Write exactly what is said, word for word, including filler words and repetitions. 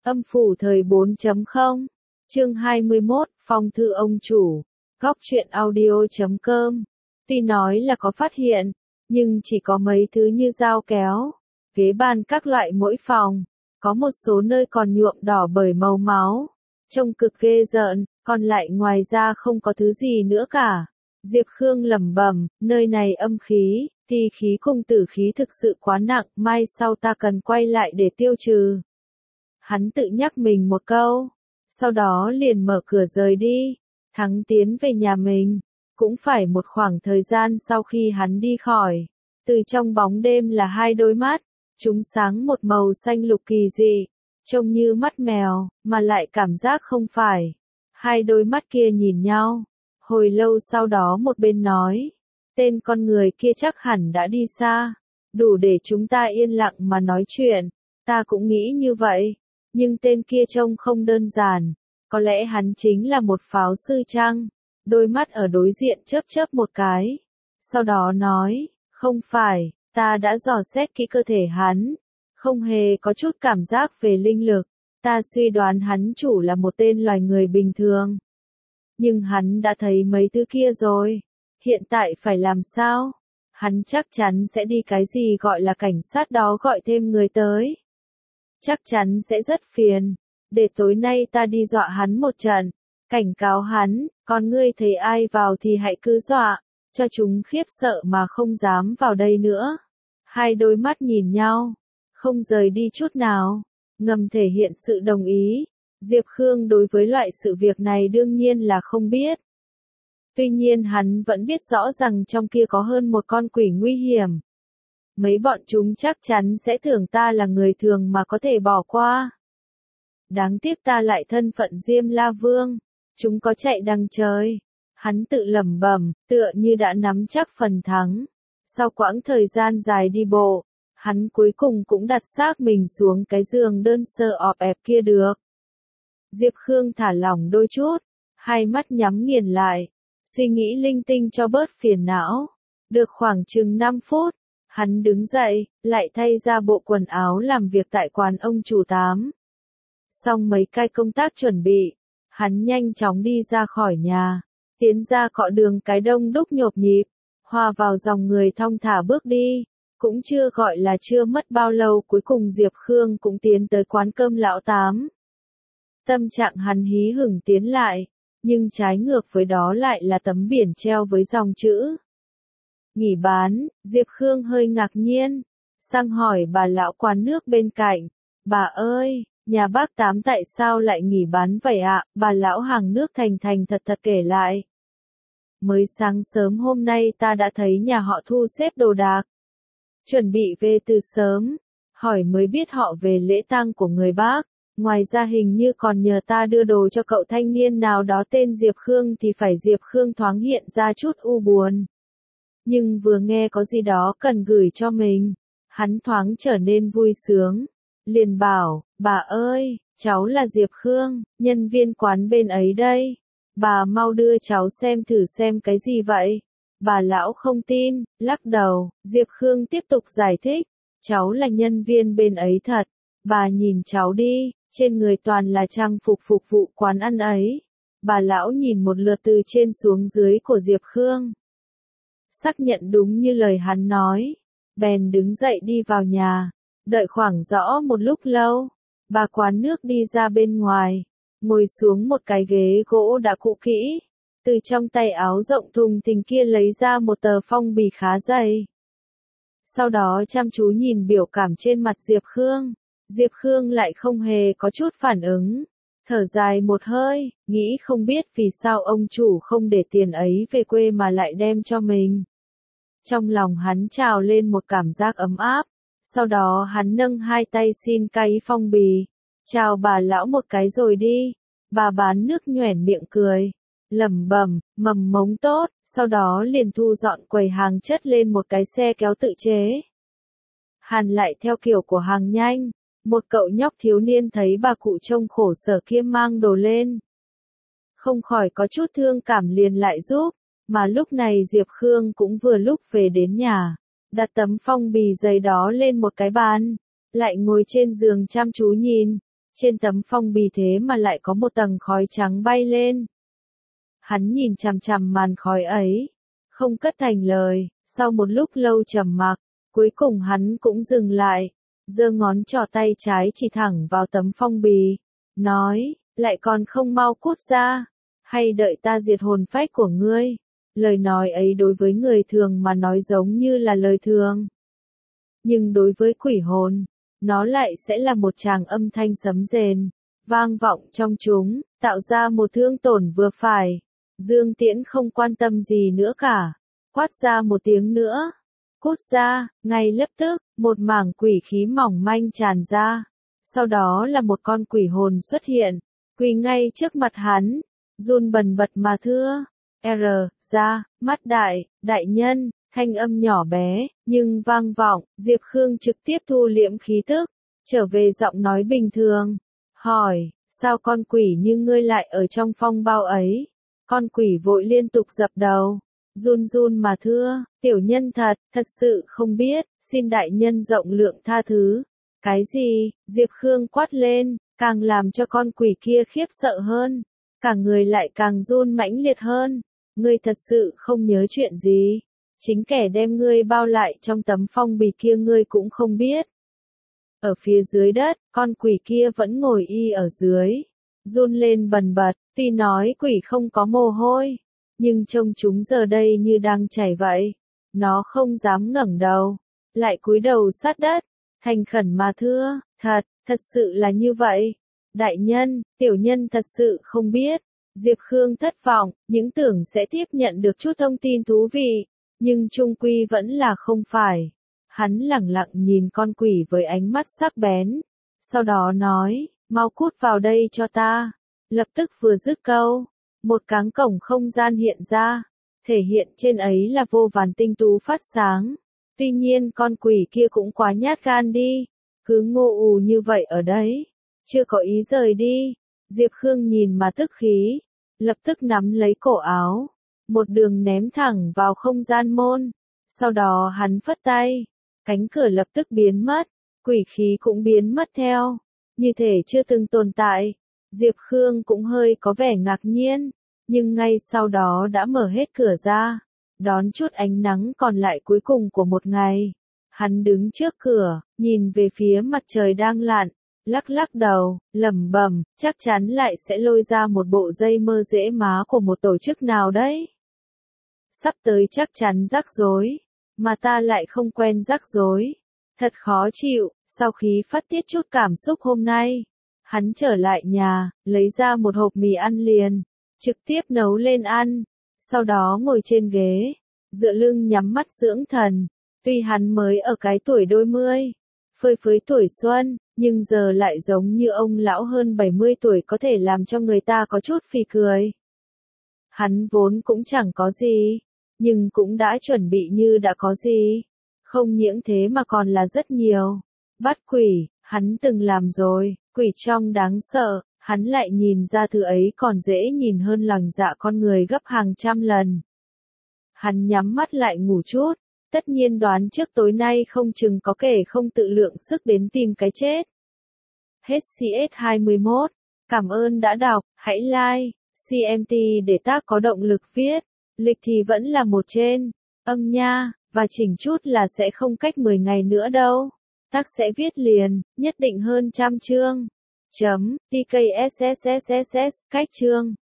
Âm phủ thời bốn chấm không. Chương hai mươi mốt, phong thư ông chủ. Góc truyện audio chấm com. Tuy nói là có phát hiện, nhưng chỉ có mấy thứ như dao kéo, ghế bàn các loại mỗi phòng. Có một số nơi còn nhuộm đỏ bởi màu máu. Trông cực ghê rợn, còn lại ngoài ra không có thứ gì nữa cả. Diệp Khương lẩm bẩm, nơi này âm khí, ti khí cùng tử khí thực sự quá nặng, mai sau ta cần quay lại để tiêu trừ. Hắn tự nhắc mình một câu, sau đó liền mở cửa rời đi, thắng tiến về nhà mình. Cũng phải một khoảng thời gian sau khi hắn đi khỏi, từ trong bóng đêm là hai đôi mắt, chúng sáng một màu xanh lục kỳ dị, trông như mắt mèo, mà lại cảm giác không phải. Hai đôi mắt kia nhìn nhau, hồi lâu sau đó một bên nói, tên con người kia chắc hẳn đã đi xa, đủ để chúng ta yên lặng mà nói chuyện, ta cũng nghĩ như vậy, nhưng tên kia trông không đơn giản, có lẽ hắn chính là một pháo sư chăng? Đôi mắt ở đối diện chớp chớp một cái, sau đó nói, không phải, ta đã dò xét kỹ cơ thể hắn, không hề có chút cảm giác về linh lực, ta suy đoán hắn chủ là một tên loài người bình thường. Nhưng hắn đã thấy mấy thứ kia rồi, hiện tại phải làm sao? Hắn chắc chắn sẽ đi cái gì gọi là cảnh sát đó gọi thêm người tới. Chắc chắn sẽ rất phiền, để tối nay ta đi dọa hắn một trận, cảnh cáo hắn, còn ngươi thấy ai vào thì hãy cứ dọa, cho chúng khiếp sợ mà không dám vào đây nữa. Hai đôi mắt nhìn nhau, không rời đi chút nào, ngầm thể hiện sự đồng ý. Diệp Khương đối với loại sự việc này đương nhiên là không biết. Tuy nhiên hắn vẫn biết rõ rằng trong kia có hơn một con quỷ nguy hiểm. Mấy bọn chúng chắc chắn sẽ tưởng ta là người thường mà có thể bỏ qua. Đáng tiếc ta lại thân phận Diêm La Vương, chúng có chạy đằng trời. Hắn tự lẩm bẩm, tựa như đã nắm chắc phần thắng. Sau quãng thời gian dài đi bộ, hắn cuối cùng cũng đặt xác mình xuống cái giường đơn sơ ọp ẹp kia được. Diệp Khương thả lỏng đôi chút, hai mắt nhắm nghiền lại, suy nghĩ linh tinh cho bớt phiền não. Được khoảng chừng năm phút, hắn đứng dậy, lại thay ra bộ quần áo làm việc tại quán ông chủ tám. Xong mấy cái công tác chuẩn bị, hắn nhanh chóng đi ra khỏi nhà, tiến ra cọ đường cái đông đúc nhộp nhịp, hòa vào dòng người thong thả bước đi. Cũng chưa gọi là chưa mất bao lâu, cuối cùng Diệp Khương cũng tiến tới quán cơm lão tám. Tâm trạng hắn hí hửng tiến lại, nhưng trái ngược với đó lại là tấm biển treo với dòng chữ nghỉ bán. Diệp Khương hơi ngạc nhiên, sang hỏi bà lão quán nước bên cạnh, bà ơi, nhà bác Tám tại sao lại nghỉ bán vậy ạ? Bà lão hàng nước thành thành thật thật kể lại. Mới sáng sớm hôm nay ta đã thấy nhà họ thu xếp đồ đạc, chuẩn bị về từ sớm, hỏi mới biết họ về lễ tang của người bác. Ngoài ra hình như còn nhờ ta đưa đồ cho cậu thanh niên nào đó tên Diệp Khương thì phải Diệp Khương thoáng hiện ra chút u buồn. Nhưng vừa nghe có gì đó cần gửi cho mình, hắn thoáng trở nên vui sướng. Liền bảo, bà ơi, cháu là Diệp Khương, nhân viên quán bên ấy đây. Bà mau đưa cháu xem thử xem cái gì vậy. Bà lão không tin, lắc đầu. Diệp Khương tiếp tục giải thích, cháu là nhân viên bên ấy thật. Bà nhìn cháu đi, trên người toàn là trang phục phục vụ quán ăn ấy. Bà lão nhìn một lượt từ trên xuống dưới của Diệp Khương, xác nhận đúng như lời hắn nói, bèn đứng dậy đi vào nhà. Đợi khoảng rõ một lúc lâu, bà quán nước đi ra bên ngoài, ngồi xuống một cái ghế gỗ đã cũ kỹ, từ trong tay áo rộng thùng thình kia lấy ra một tờ phong bì khá dày. Sau đó chăm chú nhìn biểu cảm trên mặt Diệp Khương. Diệp Khương lại không hề có chút phản ứng, thở dài một hơi, nghĩ không biết vì sao ông chủ không để tiền ấy về quê mà lại đem cho mình. Trong lòng hắn trào lên một cảm giác ấm áp, sau đó hắn nâng hai tay xin cái phong bì, chào bà lão một cái rồi đi. Bà bán nước nhoẻn miệng cười, lẩm bẩm, mầm mống tốt, sau đó liền thu dọn quầy hàng chất lên một cái xe kéo tự chế. Hàn lại theo kiểu của hàng nhanh. Một cậu nhóc thiếu niên thấy bà cụ trông khổ sở kia mang đồ lên, không khỏi có chút thương cảm liền lại giúp, mà lúc này Diệp Khương cũng vừa lúc về đến nhà, đặt tấm phong bì giấy đó lên một cái bàn, lại ngồi trên giường chăm chú nhìn, Trên tấm phong bì thế mà lại có một tầng khói trắng bay lên. Hắn nhìn chằm chằm màn khói ấy, không cất thành lời, sau một lúc lâu trầm mặc, cuối cùng hắn cũng dừng lại, giơ ngón trỏ tay trái chỉ thẳng vào tấm phong bì, nói, lại còn không mau cút ra, hay đợi ta diệt hồn phách của ngươi. Lời nói ấy đối với người thường mà nói giống như là lời thường. Nhưng đối với quỷ hồn, nó lại sẽ là một tràng âm thanh sấm rền, vang vọng trong chúng, tạo ra một thương tổn vừa phải. Dương Tiễn không quan tâm gì nữa cả, quát ra một tiếng nữa. Cút ra, ngay lập tức, một mảng quỷ khí mỏng manh tràn ra. Sau đó là một con quỷ hồn xuất hiện, quỳ ngay trước mặt hắn, run bần bật mà thưa. R, ra, mắt đại, đại nhân, thanh âm nhỏ bé, nhưng vang vọng, Diệp Khương trực tiếp thu liễm khí tức, trở về giọng nói bình thường. Hỏi, sao con quỷ như ngươi lại ở trong phong bao ấy? Con quỷ vội liên tục dập đầu, run run mà thưa, tiểu nhân thật, thật sự không biết, xin đại nhân rộng lượng tha thứ. Cái gì? Diệp Khương quát lên, càng làm cho con quỷ kia khiếp sợ hơn, cả người lại càng run mãnh liệt hơn. Ngươi thật sự không nhớ chuyện gì? Chính kẻ đem ngươi bao lại trong tấm phong bì kia ngươi cũng không biết. Ở phía dưới đất, con quỷ kia vẫn ngồi y ở dưới, run lên bần bật, tuy nói quỷ không có mồ hôi, nhưng trông chúng giờ đây như đang chảy vậy. Nó không dám ngẩng đầu, lại cúi đầu sát đất, thành khẩn mà thưa, thật, thật sự là như vậy. Đại nhân, tiểu nhân thật sự không biết. Diệp Khương thất vọng, những tưởng sẽ tiếp nhận được chút thông tin thú vị, nhưng chung quy vẫn là không phải. Hắn lẳng lặng nhìn con quỷ với ánh mắt sắc bén, sau đó nói, mau cút vào đây cho ta. Lập tức vừa dứt câu, một cáng cổng không gian hiện ra, thể hiện trên ấy là vô vàn tinh tú phát sáng. Tuy nhiên con quỷ kia cũng quá nhát gan đi, cứ ngô ù như vậy ở đấy, chưa có ý rời đi. Diệp Khương nhìn mà tức khí, lập tức nắm lấy cổ áo, một đường ném thẳng vào không gian môn. Sau đó hắn phất tay, cánh cửa lập tức biến mất, quỷ khí cũng biến mất theo, như thể chưa từng tồn tại. Diệp Khương cũng hơi có vẻ ngạc nhiên, nhưng ngay sau đó đã mở hết cửa ra, đón chút ánh nắng còn lại cuối cùng của một ngày. Hắn đứng trước cửa, nhìn về phía mặt trời đang lặn, lắc lắc đầu, lẩm bẩm, chắc chắn lại sẽ lôi ra một bộ dây mơ rễ má của một tổ chức nào đấy. Sắp tới chắc chắn rắc rối, mà ta lại không quen rắc rối. Thật khó chịu, sau khi phát tiết chút cảm xúc hôm nay, hắn trở lại nhà, lấy ra một hộp mì ăn liền, trực tiếp nấu lên ăn, sau đó ngồi trên ghế, dựa lưng nhắm mắt dưỡng thần. Tuy hắn mới ở cái tuổi đôi mươi, phơi phới tuổi xuân, nhưng giờ lại giống như ông lão hơn bảy mươi tuổi có thể làm cho người ta có chút phì cười. Hắn vốn cũng chẳng có gì, nhưng cũng đã chuẩn bị như đã có gì. Không những thế mà còn là rất nhiều. Bắt quỷ, hắn từng làm rồi, quỷ trong đáng sợ, hắn lại nhìn ra thứ ấy còn dễ nhìn hơn lòng dạ con người gấp hàng trăm lần. Hắn nhắm mắt lại ngủ chút, tất nhiên đoán trước tối nay không chừng có kẻ không tự lượng sức đến tìm cái chết. Hết C S hai mươi mốt, cảm ơn đã đọc, hãy like, xê em tê để tác có động lực viết, lịch thì vẫn là một trên, âng nha, và chỉnh chút là sẽ không cách mười ngày nữa đâu. Tác sẽ viết liền, nhất định hơn trăm chương. Chấm, tksss, cách chương.